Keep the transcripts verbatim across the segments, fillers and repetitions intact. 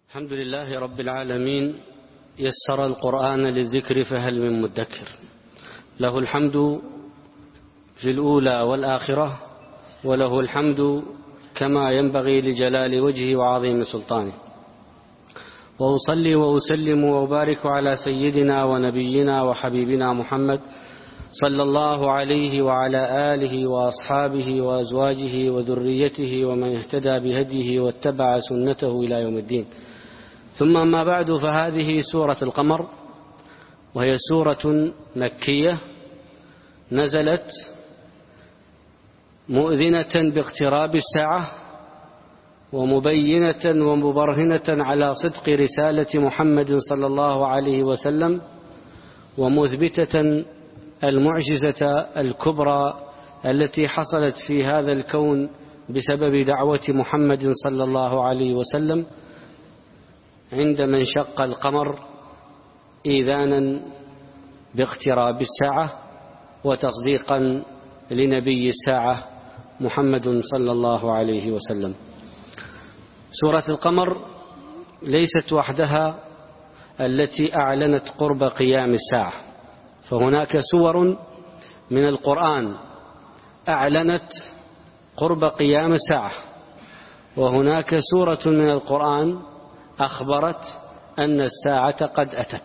الحمد لله رب العالمين، يسر القرآن للذكر فهل من مدكر. له الحمد في الأولى والآخرة، وله الحمد كما ينبغي لجلال وجهه وعظيم سلطانه. وأصلي وأسلم وأبارك على سيدنا ونبينا وحبيبنا محمد صلى الله عليه وعلى آله وأصحابه وأزواجه وذريته ومن اهتدى بهديه واتبع سنته إلى يوم الدين. ثم ما بعد، فهذه سورة القمر، وهي سورة مكية نزلت مؤذنة باقتراب الساعة، ومبينة ومبرهنة على صدق رسالة محمد صلى الله عليه وسلم، ومثبتة المعجزة الكبرى التي حصلت في هذا الكون بسبب دعوة محمد صلى الله عليه وسلم عندما انشق القمر إيذانا باقتراب الساعة وتصديقا لنبي الساعة محمد صلى الله عليه وسلم. سورة القمر ليست وحدها التي أعلنت قرب قيام الساعة، فهناك سور من القرآن أعلنت قرب قيام الساعة، وهناك سورة من القرآن أخبرت أن الساعة قد أتت.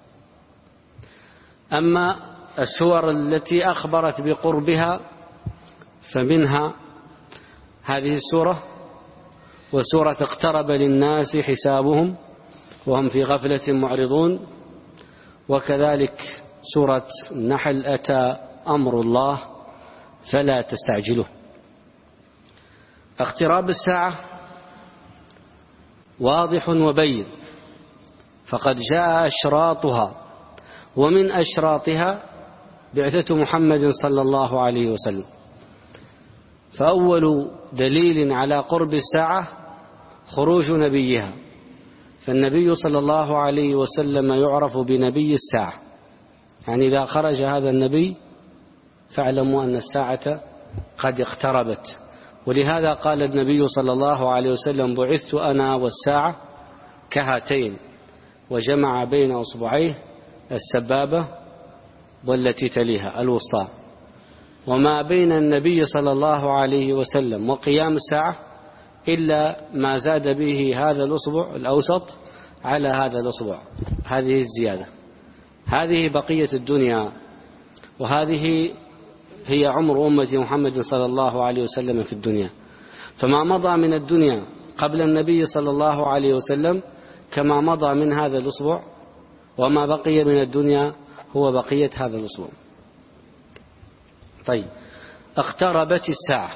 أما السور التي أخبرت بقربها فمنها هذه السورة، وسورة اقترب للناس حسابهم وهم في غفلة معرضون، وكذلك سورة النحل أتى أمر الله فلا تستعجلوه. اقتراب الساعة واضح وبين، فقد جاء أشراطها، ومن أشراطها بعثة محمد صلى الله عليه وسلم. فأول دليل على قرب الساعة خروج نبيها، فالنبي صلى الله عليه وسلم يعرف بنبي الساعة، يعني إذا خرج هذا النبي فاعلموا أن الساعة قد اقتربت. ولهذا قال النبي صلى الله عليه وسلم: بعثت أنا والساعة كهاتين، وجمع بين أصبعيه السبابة والتي تليها الوسطى. وما بين النبي صلى الله عليه وسلم وقيام الساعة إلا ما زاد به هذا الأصبع الأوسط على هذا الأصبع، هذه الزيادة، هذه بقية الدنيا، وهذه هي عمر أمة محمد صلى الله عليه وسلم في الدنيا. فما مضى من الدنيا قبل النبي صلى الله عليه وسلم كما مضى من هذا الأصبع، وما بقي من الدنيا هو بقية هذا الأصبع. طيب، اقتربت الساعة،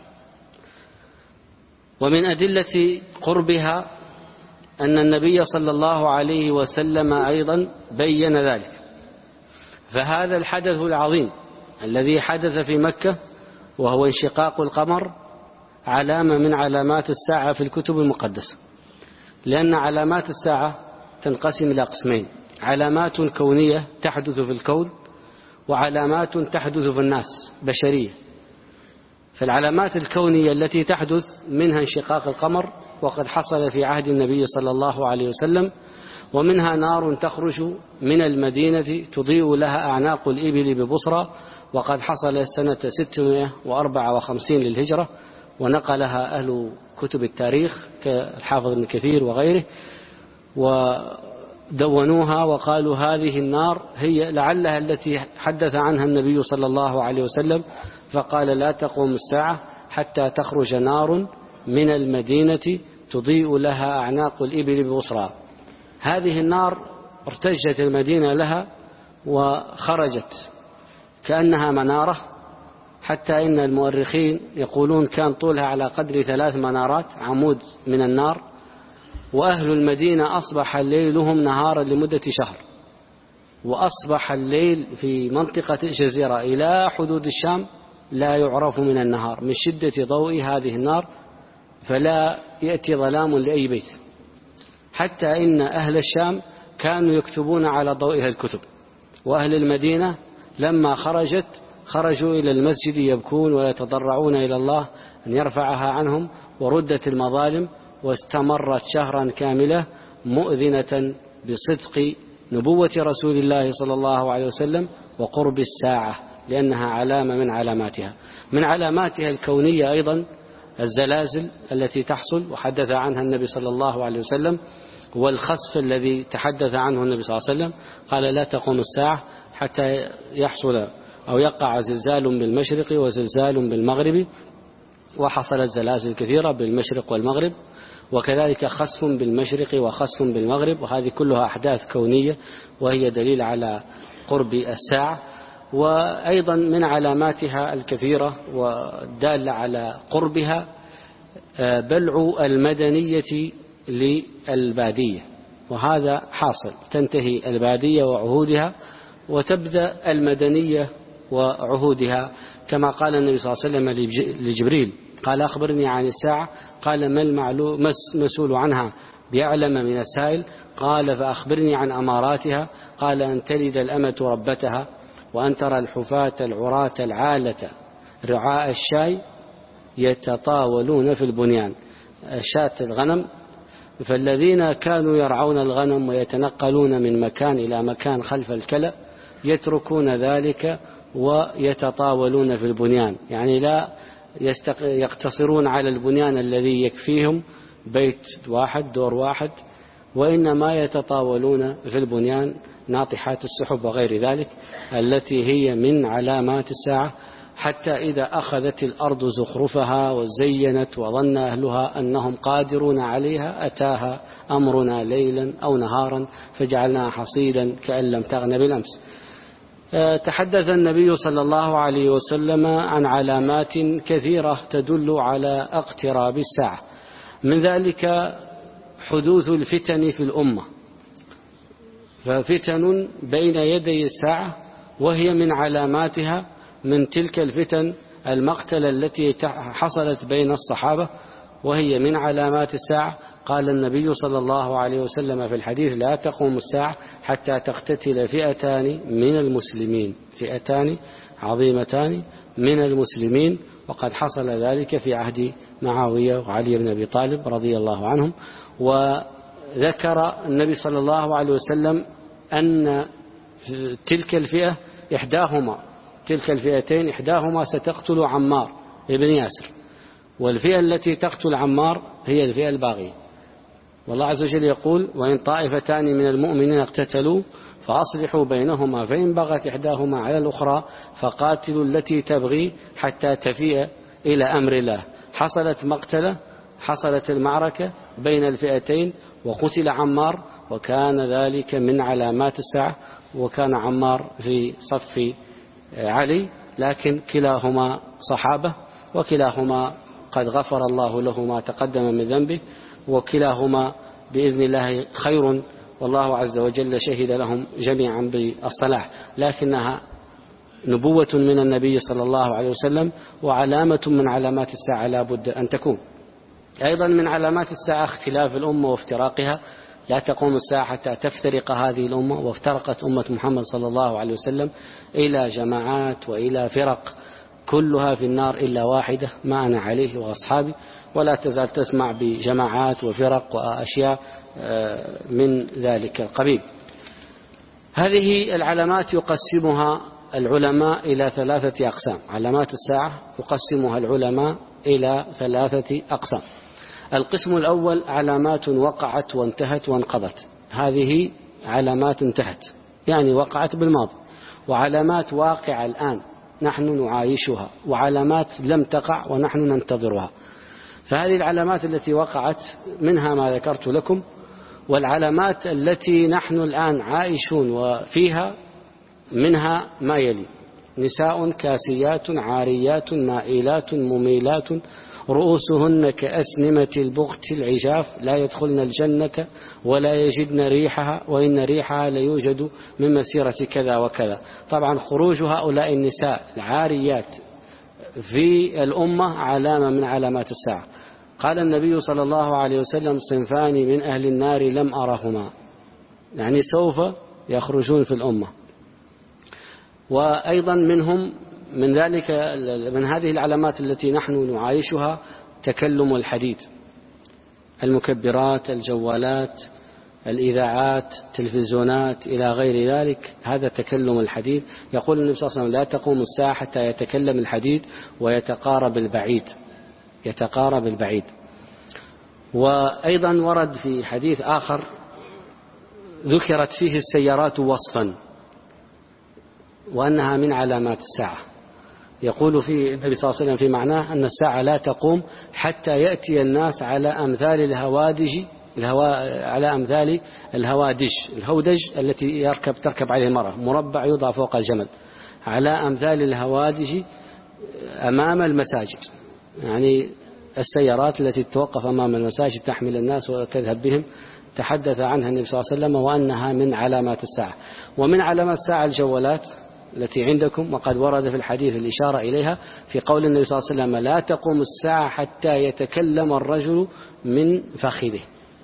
ومن أدلة قربها أن النبي صلى الله عليه وسلم أيضا بين ذلك. فهذا الحدث العظيم الذي حدث في مكة، وهو انشقاق القمر، علامة من علامات الساعة في الكتب المقدسة، لأن علامات الساعة تنقسم إلى قسمين: علامات كونية تحدث في الكون، وعلامات تحدث في الناس بشرية. فالعلامات الكونية التي تحدث منها انشقاق القمر، وقد حصل في عهد النبي صلى الله عليه وسلم، ومنها نار تخرج من المدينة تضيء لها أعناق الإبل ببصرى، وقد حصل سنة ستمائة وأربعة وخمسين للهجرة، ونقلها أهل كتب التاريخ كالحافظ ابن كثير وغيره، ودونوها وقالوا هذه النار هي لعلها التي حدث عنها النبي صلى الله عليه وسلم، فقال: لا تقوم الساعة حتى تخرج نار من المدينة تضيء لها أعناق الإبل ببصرى. هذه النار ارتجت المدينة لها وخرجت كأنها منارة، حتى إن المؤرخين يقولون كان طولها على قدر ثلاث منارات، عمود من النار. وأهل المدينة أصبح ليلهم نهارا لمدة شهر، وأصبح الليل في منطقة الجزيرة إلى حدود الشام لا يعرف من النهار من شدة ضوء هذه النار، فلا يأتي ظلام لأي بيت، حتى إن أهل الشام كانوا يكتبون على ضوئها الكتب، وأهل المدينة لما خرجت خرجوا إلى المسجد يبكون ويتضرعون إلى الله أن يرفعها عنهم، وردت المظالم واستمرت شهرا كاملة مؤذنة بصدق نبوة رسول الله صلى الله عليه وسلم وقرب الساعة، لأنها علامة من علاماتها. من علاماتها الكونية أيضا الزلازل التي تحصل وحدث عنها النبي صلى الله عليه وسلم، والخسف الذي تحدث عنه النبي صلى الله عليه وسلم، قال لا تقوم الساعة حتى يحصل أو يقع زلزال بالمشرق وزلزال بالمغرب، وحصلت زلازل كثيرة بالمشرق والمغرب، وكذلك خسف بالمشرق وخسف بالمغرب، وهذه كلها أحداث كونية وهي دليل على قرب الساعة. وأيضا من علاماتها الكثيرة والدالة على قربها بلع المدنية للبادية، وهذا حاصل، تنتهي البادية وعهودها وتبدأ المدنية وعهودها، كما قال النبي صلى الله عليه وسلم لجبريل قال أخبرني عن الساعة، قال ما المسؤول عنها بيعلم من السائل، قال فأخبرني عن أماراتها، قال أن تلد الأمة ربتها، وأن ترى الحفاة العراة العالة رعاء الشاي يتطاولون في البنيان، شاة الغنم، فالذين كانوا يرعون الغنم ويتنقلون من مكان إلى مكان خلف الكلأ يتركون ذلك ويتطاولون في البنيان، يعني لا يقتصرون على البنيان الذي يكفيهم بيت واحد دور واحد، وإنما يتطاولون في البنيان ناطحات السحب وغير ذلك التي هي من علامات الساعة، حتى إذا أخذت الأرض زخرفها وزينت وظن أهلها أنهم قادرون عليها أتاها أمرنا ليلا أو نهارا فجعلناها حصيدا كأن لم تغن بالأمس. تحدث النبي صلى الله عليه وسلم عن علامات كثيرة تدل على اقتراب الساعة، من ذلك حدوث الفتن في الأمة، ففتن بين يدي الساعة وهي من علاماتها من تلك الفتن المقتلة التي حصلت بين الصحابة، وهي من علامات الساعة. قال النبي صلى الله عليه وسلم في الحديث لا تقوم الساعة حتى تقتتل فئتان من المسلمين، فئتان عظيمتان من المسلمين، وقد حصل ذلك في عهد معاوية وعلي بن أبي طالب رضي الله عنهم. وذكر النبي صلى الله عليه وسلم أن تلك الفئة إحداهما تلك الفئتين إحداهما ستقتل عمار ابن ياسر، والفئة التي تقتل عمار هي الفئة الباغية. والله عز وجل يقول وإن طائفتان من المؤمنين اقتتلوا فأصلحوا بينهما فإن بغت إحداهما على الأخرى فقاتلوا التي تبغي حتى تفيء إلى أمر الله. حصلت مقتلة، حصلت المعركة بين الفئتين وقتل عمار، وكان ذلك من علامات الساعة، وكان عمار في صف علي، لكن كلاهما صحابة وكلاهما قد غفر الله له ما تقدم من ذنبه، وكلاهما بإذن الله خير، والله عز وجل شهد لهم جميعا بالصلاح، لكنها نبوة من النبي صلى الله عليه وسلم وعلامة من علامات الساعة لا بد أن تكون. أيضا من علامات الساعة اختلاف الأمة وافتراقها، لا تقوم الساعة حتى تفترق هذه الأمة، وافترقت أمة محمد صلى الله عليه وسلم إلى جماعات وإلى فرق كلها في النار إلا واحدة ما أنا عليه وأصحابي، ولا تزال تسمع بجماعات وفرق وأشياء من ذلك القبيل. هذه العلامات يقسمها العلماء إلى ثلاثة أقسام، علامات الساعة يقسمها العلماء إلى ثلاثة أقسام. القسم الأول علامات وقعت وانتهت وانقضت، هذه علامات انتهت يعني وقعت بالماضي، وعلامات واقعة الآن نحن نعايشها، وعلامات لم تقع ونحن ننتظرها. فهذه العلامات التي وقعت منها ما ذكرت لكم، والعلامات التي نحن الآن عايشون وفيها منها ما يلي: نساء كاسيات عاريات مائلات مميلات رؤوسهن كأسنمة البخت العجاف لا يدخلن الجنة ولا يجدن ريحها وإن ريحها ليوجد من مسيرة كذا وكذا. طبعا خروج هؤلاء النساء العاريات في الأمة علامة من علامات الساعة. قال النبي صلى الله عليه وسلم صنفان من أهل النار لم أرهما، يعني سوف يخرجون في الأمة. وأيضا منهم من ذلك من هذه العلامات التي نحن نعايشها تكلم الحديد، المكبرات، الجوالات، الإذاعات، التلفزيونات إلى غير ذلك، هذا تكلم الحديد. يقول النبي صلى الله عليه وسلم: لا تقوم الساعة حتى يتكلم الحديد ويتقارب البعيد يتقارب البعيد. وأيضا ورد في حديث آخر ذكرت فيه السيارات وصفا وأنها من علامات الساعة. يقول في النبي صلى الله عليه وسلم في معناه أن الساعة لا تقوم حتى يأتي الناس على أمثال الهوادج الهوا على أمثال الهوادج الهودج التي يركب تركب عليه المرأة، مربع يوضع فوق الجمل، على أمثال الهوادج أمام المساجد، يعني السيارات التي تتوقف أمام المساجد تحمل الناس وتذهب بهم. تحدث عنها النبي صلى الله عليه وسلم وأنها من علامات الساعة. ومن علامات الساعة الجوالات التي عندكم، وقد ورد في الحديث الإشارة إليها في قول النبي صلى الله عليه وسلم: لا تقوم الساعة حتى يتكلم الرجل من فخذه.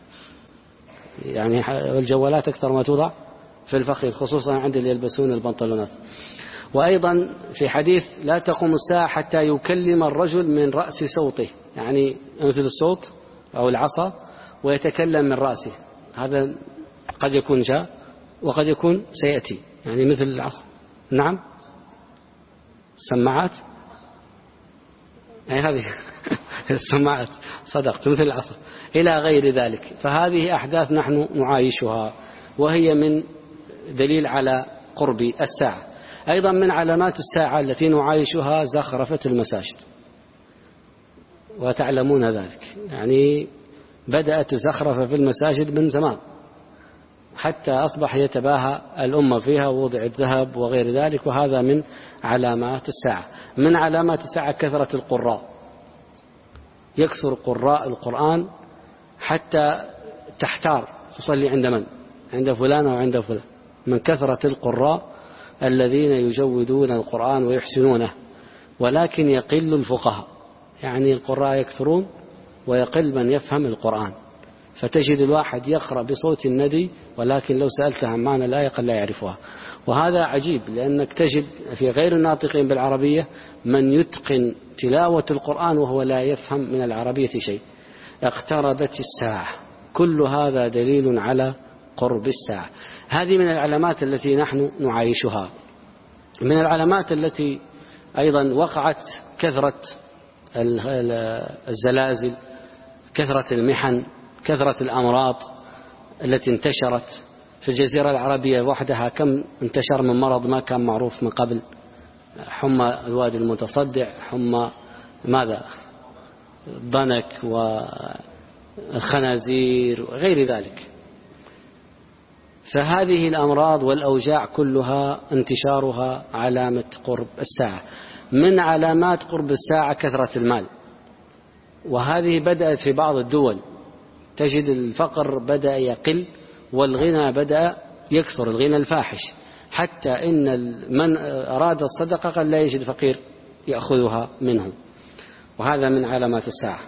يعني الجوالات أكثر ما توضع في الفخذ، خصوصا عند اللي يلبسون البنطلونات. وأيضا في حديث: لا تقوم الساعة حتى يكلم الرجل من رأس صوته، يعني مثل الصوت أو العصا، ويتكلم من رأسه. هذا قد يكون جاء وقد يكون سيأتي، يعني مثل العصا. نعم، سماعات، يعني هذه السماعات، صدقت، مثل العصا إلى غير ذلك. فهذه أحداث نحن نعايشها، وهي من دليل على قرب الساعة. أيضا من علامات الساعة التي نعايشها زخرفة المساجد، وتعلمون ذلك، يعني بدأت الزخرفة في المساجد من زمان، حتى أصبح يتباهى الأمة فيها ووضع الذهب وغير ذلك، وهذا من علامات الساعة. من علامات الساعة كثرة القراء، يكثر قراء القرآن حتى تحتار تصلي عند من، عند فلان أو عند فلان، من كثرة القراء الذين يجودون القرآن ويحسنونه. ولكن يقل الفقهاء، يعني القراء يكثرون ويقل من يفهم القرآن، فتجد الواحد يقرأ بصوت الندي، ولكن لو سألته عن معنى الآية قد لا يعرفها. وهذا عجيب، لأنك تجد في غير الناطقين بالعربية من يتقن تلاوة القرآن وهو لا يفهم من العربية شيء. اقتربت الساعة، كل هذا دليل على قرب الساعة. هذه من العلامات التي نحن نعايشها. من العلامات التي أيضا وقعت كثرة الزلازل، كثرة المحن، كثرة الأمراض التي انتشرت في الجزيرة العربية وحدها. كم انتشر من مرض ما كان معروف من قبل: حمى الوادي المتصدع، حمى ماذا ضنك والخنازير وغير ذلك. فهذه الأمراض والأوجاع كلها انتشارها علامة قرب الساعة. من علامات قرب الساعة كثرة المال، وهذه بدأت في بعض الدول، تجد الفقر بدأ يقل والغنى بدأ يكثر، الغنى الفاحش، حتى إن من أراد الصدقة قد لا يجد فقير يأخذها منه، وهذا من علامات الساعة.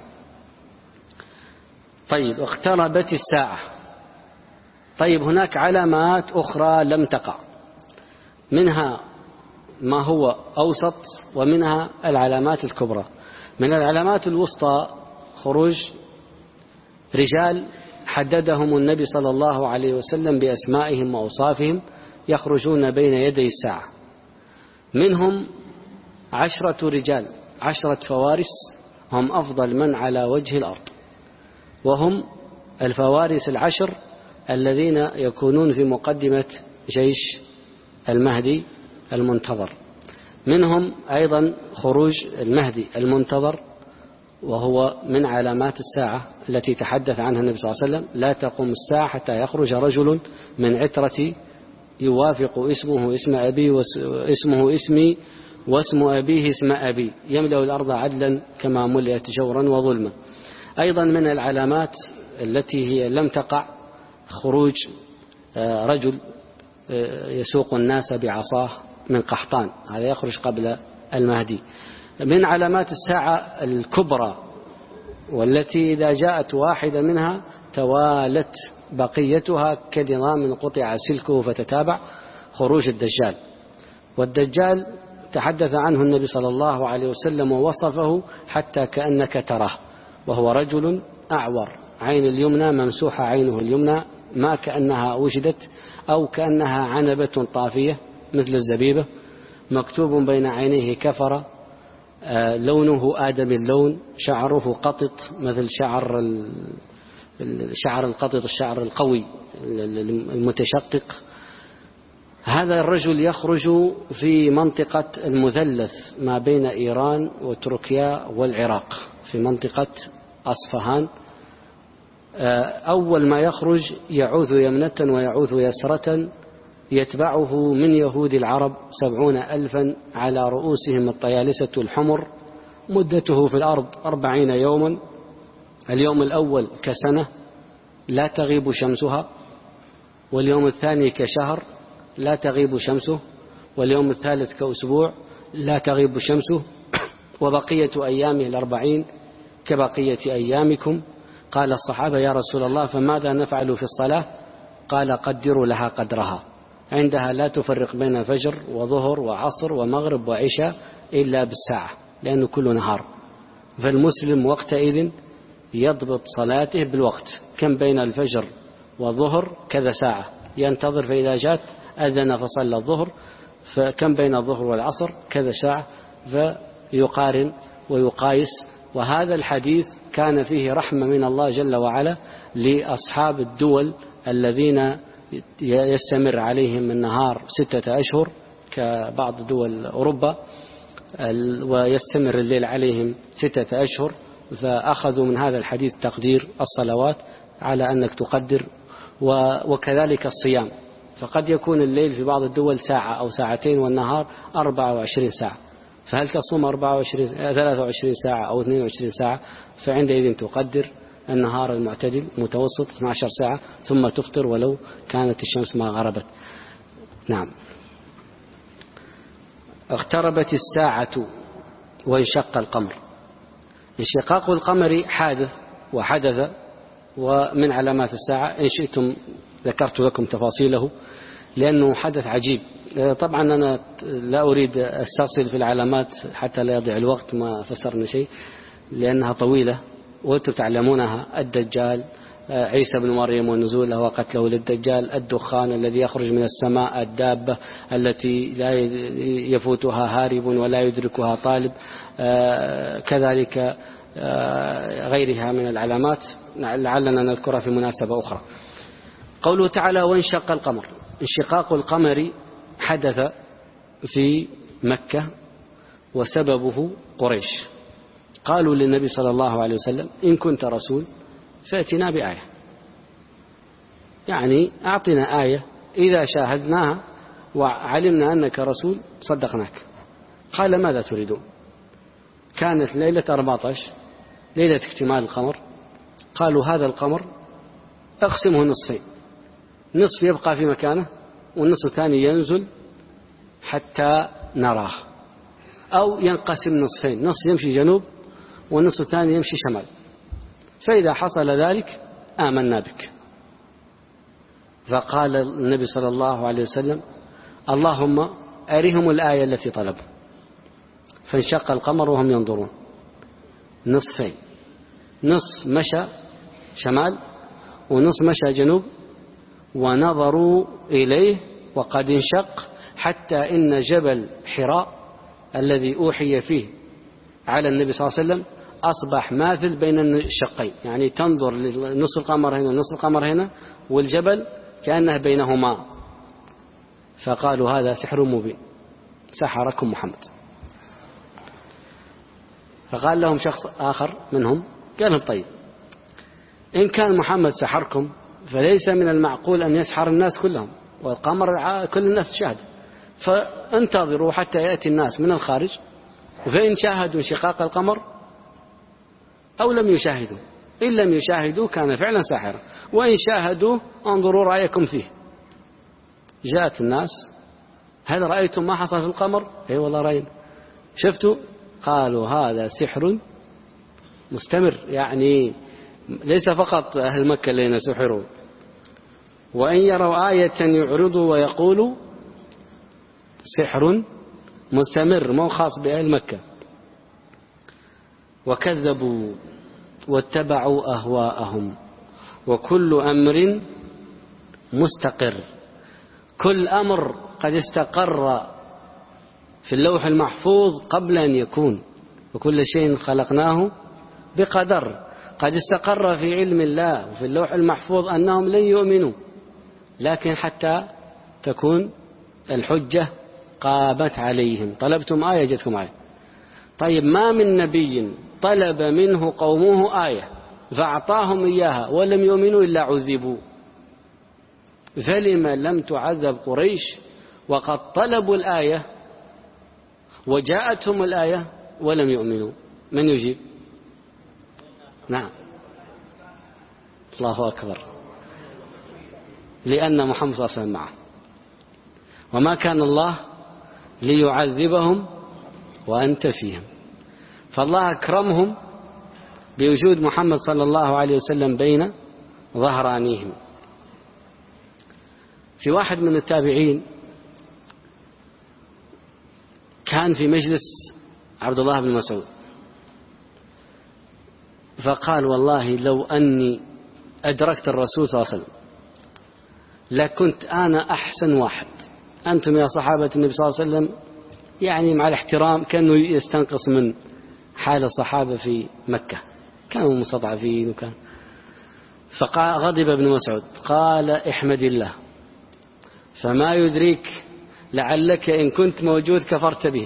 طيب، اقتربت الساعة. طيب، هناك علامات أخرى لم تقع، منها ما هو أوسط ومنها العلامات الكبرى. من العلامات الوسطى خروج رجال حددهم النبي صلى الله عليه وسلم بأسمائهم وأوصافهم، يخرجون بين يدي الساعة. منهم عشرة رجال، عشرة فوارس، هم أفضل من على وجه الأرض، وهم الفوارس العشر الذين يكونون في مقدمة جيش المهدي المنتظر. منهم أيضا خروج المهدي المنتظر، وهو من علامات الساعة التي تحدث عنها النبي صلى الله عليه وسلم: لا تقوم الساعة حتى يخرج رجل من عترتي يوافق اسمه اسم أبي واسمه اسمي واسم أبيه اسم أبي، يملأ الأرض عدلا كما ملئت جورا وظلما. أيضا من العلامات التي هي لم تقع خروج رجل يسوق الناس بعصاه من قحطان، هذا يخرج قبل المهدي. من علامات الساعة الكبرى والتي إذا جاءت واحدة منها توالت بقيتها كنظام قطع سلكه فتتابع، خروج الدجال. والدجال تحدث عنه النبي صلى الله عليه وسلم ووصفه حتى كأنك تراه، وهو رجل أعور عين اليمنى ممسوحة عينه اليمنى ما كأنها وجدت أو كأنها عنبة طافية مثل الزبيبة، مكتوب بين عينيه كفر، لونه آدم اللون، شعره قطط مثل شعر شعر القطط، الشعر القوي المتشقق. هذا الرجل يخرج في منطقة المثلث ما بين إيران وتركيا والعراق، في منطقة أصفهان. أول ما يخرج يعوذ يمنة ويعوذ يسرة، يتبعه من يهود العرب سبعون ألفا على رؤوسهم الطيالسة الحمر، مدته في الأرض أربعين يوما، اليوم الأول كسنة لا تغيب شمسها، واليوم الثاني كشهر لا تغيب شمسه، واليوم الثالث كأسبوع لا تغيب شمسه، وبقية أيامه الأربعين كبقية أيامكم. قال الصحابة: يا رسول الله فماذا نفعل في الصلاة؟ قال: قدروا لها قدرها، عندها لا تفرق بين فجر وظهر وعصر ومغرب وعشاء إلا بالساعة، لأنه كل نهار. فالمسلم وقتئذ يضبط صلاته بالوقت، كم بين الفجر والظهر كذا ساعة، ينتظر فإذا جاءت أذن فصلى الظهر، فكم بين الظهر والعصر كذا ساعة، فيقارن ويقايس. وهذا الحديث كان فيه رحمة من الله جل وعلا لأصحاب الدول الذين يستمر عليهم النهار ستة أشهر كبعض دول أوروبا، ويستمر الليل عليهم ستة أشهر، فأخذوا من هذا الحديث تقدير الصلوات على أنك تقدر. وكذلك الصيام، فقد يكون الليل في بعض الدول ساعة أو ساعتين والنهار أربعة وعشرين ساعة، فهل تصوم أربعة وعشرين ثلاثة وعشرين ساعة أو اثنين وعشرين ساعة؟ فعندئذ تقدر النهار المعتدل متوسط اثنتي عشرة ساعة، ثم تفطر ولو كانت الشمس ما غربت. نعم. اقتربت الساعة وانشق القمر. انشقاق القمر حادث وحدث ومن علامات الساعة، إن شئتم ذكرت لكم تفاصيله لأنه حدث عجيب. طبعا أنا لا أريد أسترسل في العلامات حتى لا يضيع الوقت، ما فسرنا شيء لأنها طويلة وأنتم تعلمونها. الدجال، عيسى بن مريم ونزوله وقتله للدجال، الدخان الذي يخرج من السماء، الدابة التي لا يفوتها هارب ولا يدركها طالب، كذلك غيرها من العلامات لعلنا نذكرها في مناسبة أخرى. قوله تعالى: وانشق القمر. انشقاق القمر حدث في مكة وسببه قريش. قالوا للنبي صلى الله عليه وسلم: إن كنت رسول فأتنا بآية، يعني أعطنا آية إذا شاهدناها وعلمنا أنك رسول صدقناك. قال: ماذا تريدون؟ كانت ليلة أربعة عشر ليلة اكتمال القمر. قالوا: هذا القمر اقسمه نصفين، نصف يبقى في مكانه والنصف الثاني ينزل حتى نراه، أو ينقسم نصفين، نصف يمشي جنوب والنصف الثاني يمشي شمال، فإذا حصل ذلك آمنا بك. فقال النبي صلى الله عليه وسلم: اللهم أرهم الآية التي طلبوا. فانشق القمر وهم ينظرون نصفين، نصف مشى شمال ونصف مشى جنوب، ونظروا إليه وقد انشق حتى إن جبل حراء الذي أوحي فيه على النبي صلى الله عليه وسلم أصبح ماثل بين الشقين، يعني تنظر لنص القمر هنا ونص القمر هنا والجبل كأنه بينهما. فقالوا: هذا سحر مبين، سحركم محمد. فقال لهم شخص آخر منهم، قال لهم: طيب إن كان محمد سحركم فليس من المعقول أن يسحر الناس كلهم، والقمر كل الناس شاهد، فانتظروا حتى يأتي الناس من الخارج، فإن شاهدوا انشقاق القمر أو لم يشاهدوا، إن لم يشاهدوا كان فعلا ساحرا، وإن شاهدوا انظروا رأيكم فيه. جاءت الناس: هل رأيتم ما حصل في القمر؟ اي والله رأينا. شفتوا؟ قالوا: هذا سحر مستمر، يعني ليس فقط أهل مكة الذين سحروا، وإن يروا آية يعرضوا ويقولوا سحر مستمر مو خاص بأهل مكة. وكذبوا واتبعوا أهواءهم وكل أمر مستقر. كل أمر قد استقر في اللوح المحفوظ قبل أن يكون، وكل شيء خلقناه بقدر. قد استقر في علم الله وفي اللوح المحفوظ أنهم لن يؤمنوا، لكن حتى تكون الحجة قامت عليهم. طلبتم آية جتكم آية. طيب ما من نبي طلب منه قومه آية فأعطاهم إياها ولم يؤمنوا إلا عذبوا، فلما لم تعذب قريش وقد طلبوا الآية وجاءتهم الآية ولم يؤمنوا؟ من يجيب؟ نعم، الله أكبر. لأن محمد صلى الله عليه وسلم معه، وما كان الله ليعذبهم وأنت فيهم. فالله أكرمهم بوجود محمد صلى الله عليه وسلم بين ظهرانيهم. في واحد من التابعين كان في مجلس عبد الله بن مسعود، فقال والله لو أني أدركت الرسول صلى الله عليه وسلم لكنت أنا أحسن واحد. أنتم يا صحابة النبي صلى الله عليه وسلم يعني مع الاحترام كانوا يستنقص من حال الصحابة في مكة، كانوا مستضعفين وكان. فغضب ابن مسعود قال احمد الله، فما يدريك لعلك إن كنت موجود كفرت به،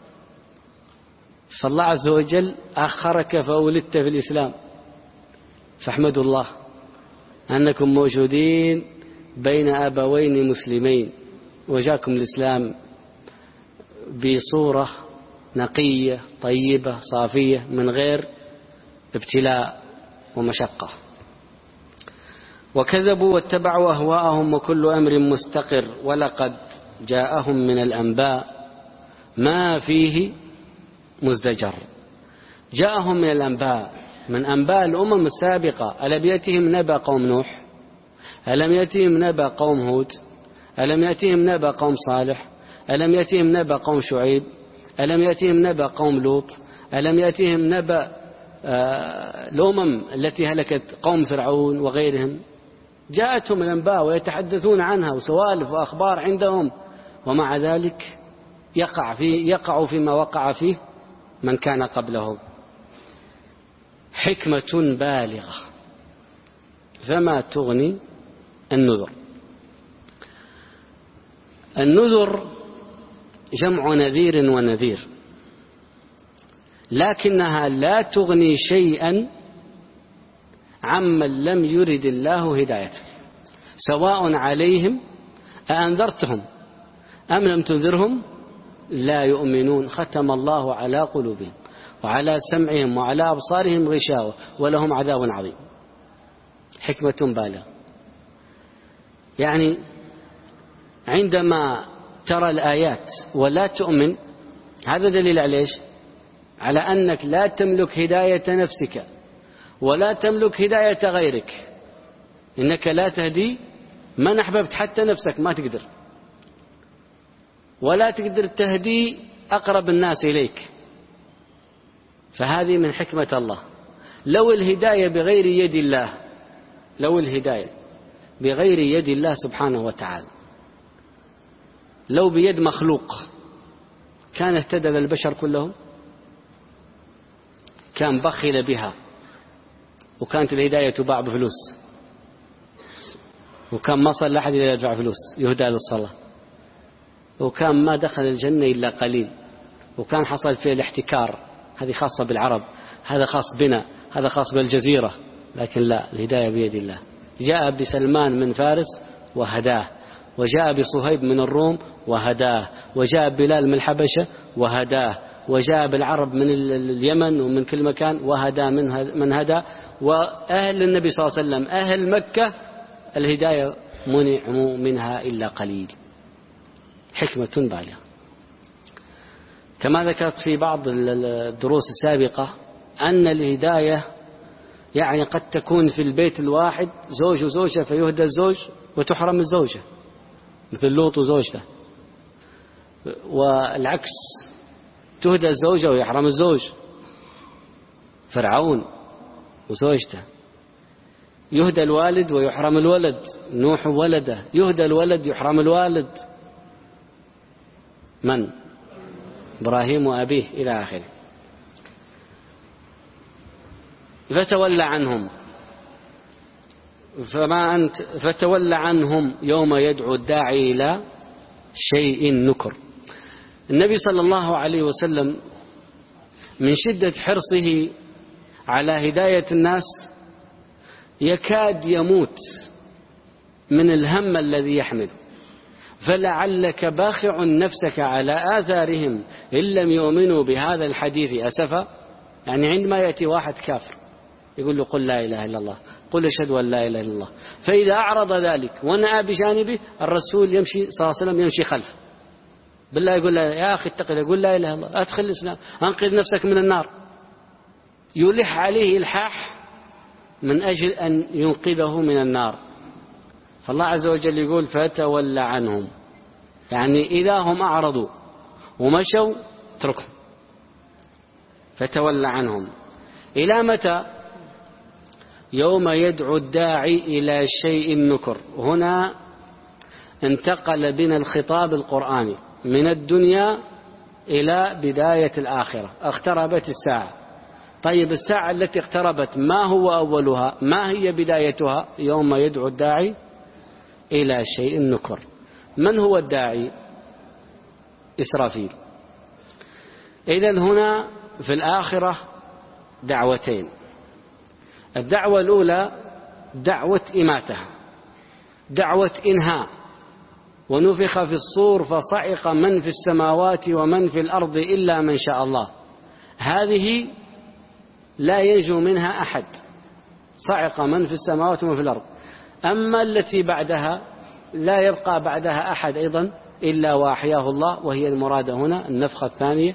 فالله عز وجل أخرك فولدت في الإسلام، فاحمدوا الله أنكم موجودين بين أبوين مسلمين وجاكم الإسلام بصورة نقية طيبة صافية من غير ابتلاء ومشقة. وكذبوا واتبعوا أهواءهم وكل أمر مستقر، ولقد جاءهم من الأنباء ما فيه مزدجر. جاءهم من الأنباء، من أنباء الأمم السابقة. ألم يأتهم نبأ قوم نوح؟ ألم يأتهم نبأ قوم هود؟ ألم يأتهم نبأ قوم صالح؟ ألم يأتهم نبأ قوم شعيب؟ ألم يأتهم نبأ قوم لوط؟ ألم يأتهم نبأ آه الأمم التي هلكت قوم فرعون وغيرهم؟ جاءتهم الأنباء ويتحدثون عنها وسوالف وأخبار عندهم، ومع ذلك يقع في يقع فيما وقع فيه من كان قبلهم. حكمة بالغة، فما تغني النذر. النذر جمع نذير ونذير، لكنها لا تغني شيئا عمن لم يرد الله هدايته، سواء عليهم أأنذرتهم أم لم تنذرهم لا يؤمنون. ختم الله على قلوبهم وعلى سمعهم وعلى أبصارهم غشاوة ولهم عذاب عظيم. حكمة بالغة. يعني عندما ترى الآيات ولا تؤمن، هذا دليل على إيش؟ على أنك لا تملك هداية نفسك ولا تملك هداية غيرك. إنك لا تهدي من أحببت، حتى نفسك ما تقدر، ولا تقدر تهدي أقرب الناس إليك. فهذه من حكمة الله. لو الهداية بغير يد الله، لو الهداية بغير يد الله سبحانه وتعالى، لو بيد مخلوق، كان اهتدى البشر كلهم؟ كان بخل بها، وكانت الهداية تباع بفلوس، وكان ما صار لأحد إلا يدفع فلوس يهدى للصلاة، وكان ما دخل الجنة إلا قليل، وكان حصل فيه الاحتكار. هذه خاصة بالعرب، هذا خاص بنا، هذا خاص بالجزيرة. لكن لا، الهداية بيد الله. جاء بسلمان من فارس وهداه، وجاء بصهيب من الروم وهداه، وجاء بلال من الحبشة وهداه، وجاء بالعرب من اليمن ومن كل مكان وهدى من هدى. وأهل النبي صلى الله عليه وسلم أهل مكة الهداية منعوا منها إلا قليل. حكمة بالغة. كما ذكرت في بعض الدروس السابقة أن الهداية يعني قد تكون في البيت الواحد زوج وزوجة فيهدى الزوج وتحرم الزوجة، مثل لوط وزوجته، والعكس تهدى الزوجة ويحرم الزوج، فرعون وزوجته. يهدى الوالد ويحرم الولد، نوح ولده، يهدى الولد يحرم الوالد، من؟ إبراهيم وأبيه إلى آخره. فتولى عنهم، فما أنت فتولى عنهم يوم يدعو الداعي إلى شيء نكر. النبي صلى الله عليه وسلم من شدة حرصه على هداية الناس يكاد يموت من الهم الذي يحمل، فلعلك باخع نفسك على آثارهم إن لم يؤمنوا بهذا الحديث أسفا. يعني عندما يأتي واحد كافر يقول له قل لا إله إلا الله، قل أشهد أن لا إله إلا الله، فإذا أعرض ذلك ونأى بجانبه الرسول يمشي صلى الله عليه وسلم يمشي خلفه، بالله يقول له يا أخي اتق الله، يقول لا إله إلا الله، أدخل الإسلام، أنقذ نفسك من النار، يلح عليه إلحاح من أجل أن ينقذه من النار. فالله عز وجل يقول فتولى عنهم، يعني إذا هم أعرضوا ومشوا اتركهم، فتولى عنهم. إلى متى؟ يوم يدعو الداعي إلى شيء نكر. هنا انتقل بنا الخطاب القرآني من الدنيا إلى بداية الآخرة. اقتربت الساعة. طيب الساعة التي اقتربت ما هو أولها؟ ما هي بدايتها؟ يوم يدعو الداعي إلى شيء نكر. من هو الداعي؟ إسرافيل. إذن هنا في الآخرة دعوتين. الدعوة الأولى دعوة إماتة، دعوة إنهاء، ونفخ في الصور فصعق من في السماوات ومن في الأرض إلا من شاء الله. هذه لا ينجو منها أحد، صعق من في السماوات ومن في الأرض. أما التي بعدها لا يبقى بعدها أحد أيضا إلا وأحياه الله، وهي المراد هنا النفخة الثانية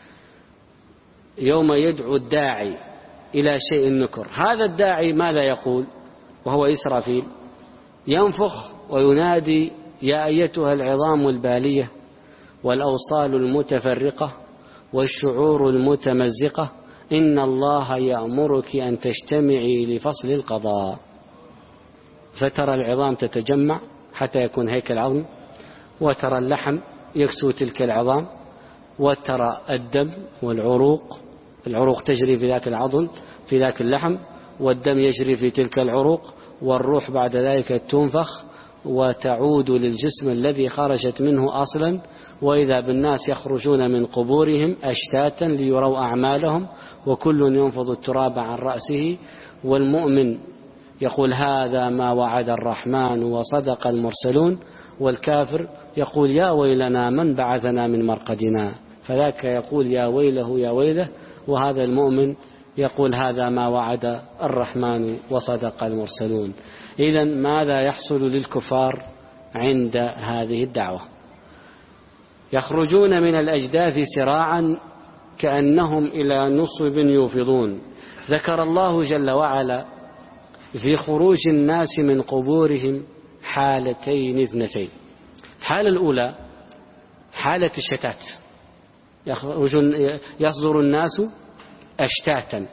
يوم يدعو الداعي إلى شيء نكر. هذا الداعي ماذا يقول وهو إسرافيل؟ ينفخ وينادي يا أيتها العظام البالية والأوصال المتفرقة والشعور المتمزقة إن الله يأمرك أن تجتمعي لفصل القضاء. فترى العظام تتجمع حتى يكون هيكل عظم، وترى اللحم يكسو تلك العظام، وترى الدم والعروق، العروق تجري في ذاك العظم في ذاك اللحم، والدم يجري في تلك العروق، والروح بعد ذلك تنفخ وتعود للجسم الذي خرجت منه أصلا. وإذا بالناس يخرجون من قبورهم أشتاتا ليروا أعمالهم، وكل ينفض التراب عن رأسه، والمؤمن يقول هذا ما وعد الرحمن وصدق المرسلون، والكافر يقول يا ويلنا من بعثنا من مرقدنا، فذاك يقول يا ويله يا ويله، وهذا المؤمن يقول هذا ما وعد الرحمن وصدق المرسلون. إذن ماذا يحصل للكفار عند هذه الدعوة؟ يخرجون من الأجداث سراعا كأنهم إلى نصب يوفضون. ذكر الله جل وعلا في خروج الناس من قبورهم حالتين اثنتين. الحالة الأولى حالة الشتات، يصدر الناس أشتاتا.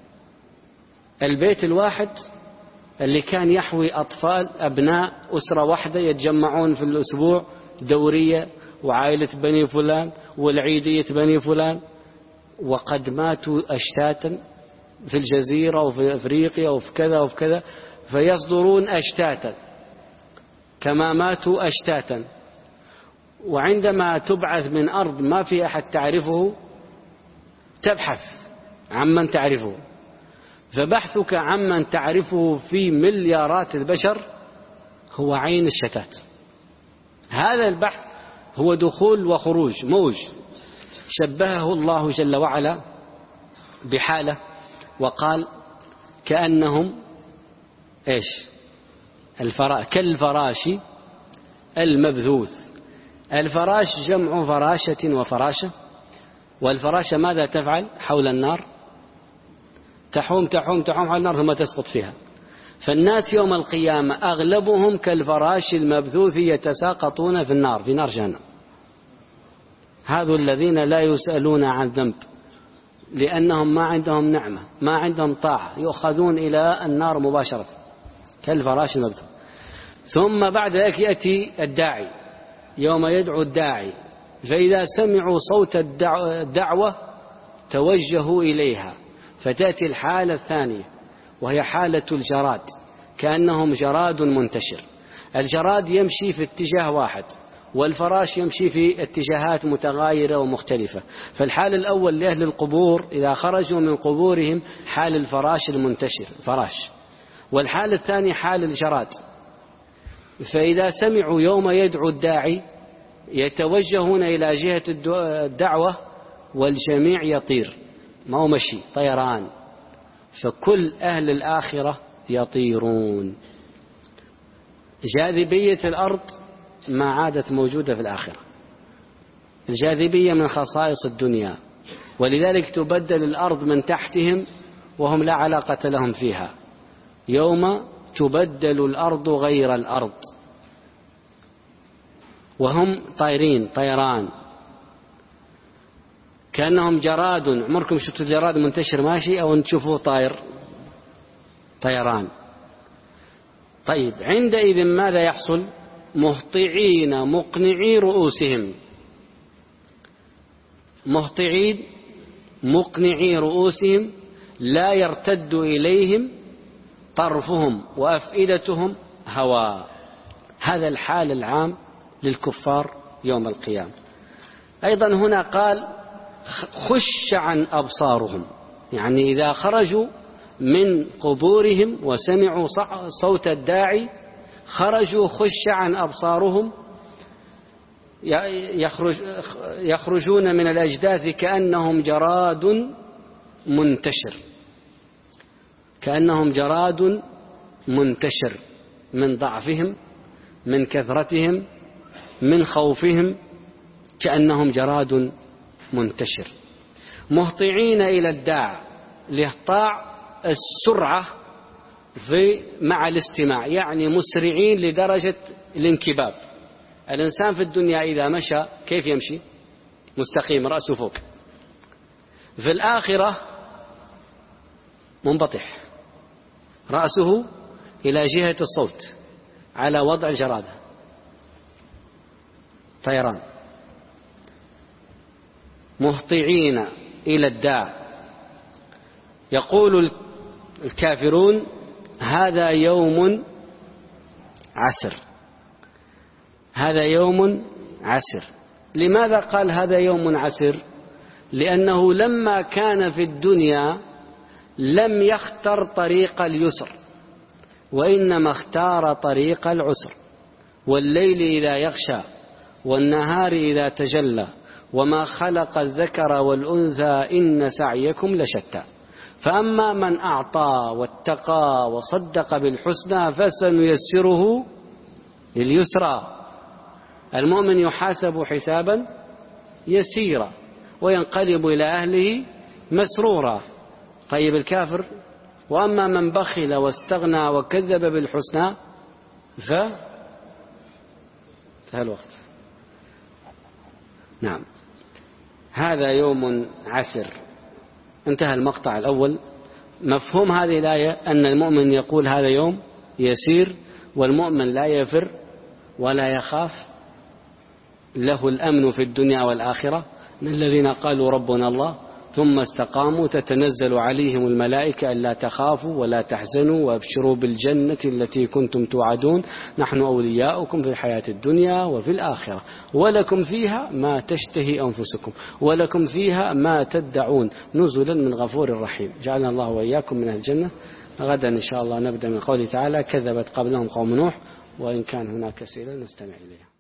البيت الواحد اللي كان يحوي أطفال أبناء أسرة واحدة يتجمعون في الأسبوع دورية، وعائلة بني فلان والعيدية بني فلان، وقد ماتوا أشتاتا في الجزيرة وفي أفريقيا وفي كذا وفي كذا، فيصدرون أشتاتا كما ماتوا أشتاتا. وعندما تبعث من أرض ما في أحد تعرفه تبحث عمن تعرفه، فبحثك عمن تعرفه في مليارات البشر هو عين الشتات. هذا البحث هو دخول وخروج، موج. شبهه الله جل وعلا بحالة وقال كأنهم إيش؟ الفرا... كالفراش المبثوث. الفراش جمع فراشة وفراشة، والفراشة ماذا تفعل حول النار؟ تحوم تحوم تحوم حول النار ثم تسقط فيها. فالناس يوم القيامة أغلبهم كالفراش المبثوث يتساقطون في النار، في نار جهنم. هذو الذين لا يسألون عن ذنب لأنهم ما عندهم نعمة، ما عندهم طاعة، يؤخذون إلى النار مباشرة. كالفراش المبثوث. ثم بعد ذلك يأتي الداعي يوم يدعو الداعي، فإذا سمعوا صوت الدعوة توجهوا إليها، فتأتي الحالة الثانية وهي حالة الجراد، كأنهم جراد منتشر. الجراد يمشي في اتجاه واحد، والفراش يمشي في اتجاهات متغايرة ومختلفة. فالحال الأول لأهل القبور إذا خرجوا من قبورهم حال الفراش المنتشر فراش، والحال الثاني حال الجراد. فإذا سمعوا يوم يدعو الداعي يتوجهون إلى جهة الدعوة، والجميع يطير، ما هو مشي، طيران. فكل أهل الآخرة يطيرون. جاذبية الأرض ما عادت موجودة في الآخرة. الجاذبية من خصائص الدنيا، ولذلك تبدل الأرض من تحتهم وهم لا علاقة لهم فيها. يوم تبدل الأرض غير الأرض وهم طائرين طيران، كأنهم جراد. عمركم شفتوا الجراد منتشر ماشي أو تشوفوه طائر؟ طيران. طيب عندئذ ماذا يحصل؟ مهطعين مقنعي رؤوسهم، مهطعين مقنعي رؤوسهم لا يرتد إليهم طرفهم وأفئدتهم هواء. هذا الحال العام للكفار يوم القيامة. أيضا هنا قال خش عن أبصارهم، يعني إذا خرجوا من قبورهم وسمعوا صوت الداعي خرجوا خش عن أبصارهم، يخرج يخرجون من الأجداث كأنهم جراد منتشر، كأنهم جراد منتشر من ضعفهم، من كثرتهم، من خوفهم، كأنهم جراد منتشر. مهطعين إلى الداع، الإهطاع السرعة في مع الاستماع، يعني مسرعين لدرجة الانكباب. الإنسان في الدنيا إذا مشى كيف يمشي؟ مستقيم رأسه فوق. في الآخرة منبطح رأسه إلى جهة الصوت على وضع الجرادة، طيران. مهطعين إلى الداع، يقول الكافرون هذا يوم عسر، هذا يوم عسر. لماذا قال هذا يوم عسر؟ لأنه لما كان في الدنيا لم يختر طريق اليسر، وإنما اختار طريق العسر. والليل إذا يغشى والنهار إذا تجلى وما خلق الذكر والأنثى إن سعيكم لشتى. فأما من أعطى واتقى وصدق بالحسنى فسنيسره لليسرى. المؤمن يحاسب حسابا يسيرا وينقلب إلى أهله مسرورا. طيب الكافر وأما من بخل واستغنى وكذب بالحسنى ف الوقت. نعم، هذا يوم عسر. انتهى المقطع الأول. مفهوم هذه الآية أن المؤمن يقول هذا يوم يسير، والمؤمن لا يفر ولا يخاف، له الأمن في الدنيا والآخرة. الذين قالوا ربنا الله ثم استقاموا تتنزل عليهم الملائكة ألا تخافوا ولا تحزنوا وابشروا بالجنة التي كنتم توعدون نحن أولياؤكم في الحياة الدنيا وفي الآخرة ولكم فيها ما تشتهي أنفسكم ولكم فيها ما تدعون نزلا من غفور رحيم. جعلنا الله وإياكم من الجنة. غدا إن شاء الله نبدأ من قوله تعالى كذبت قبلهم قوم نوح، وإن كان هناك أسئلة نستمع إليها.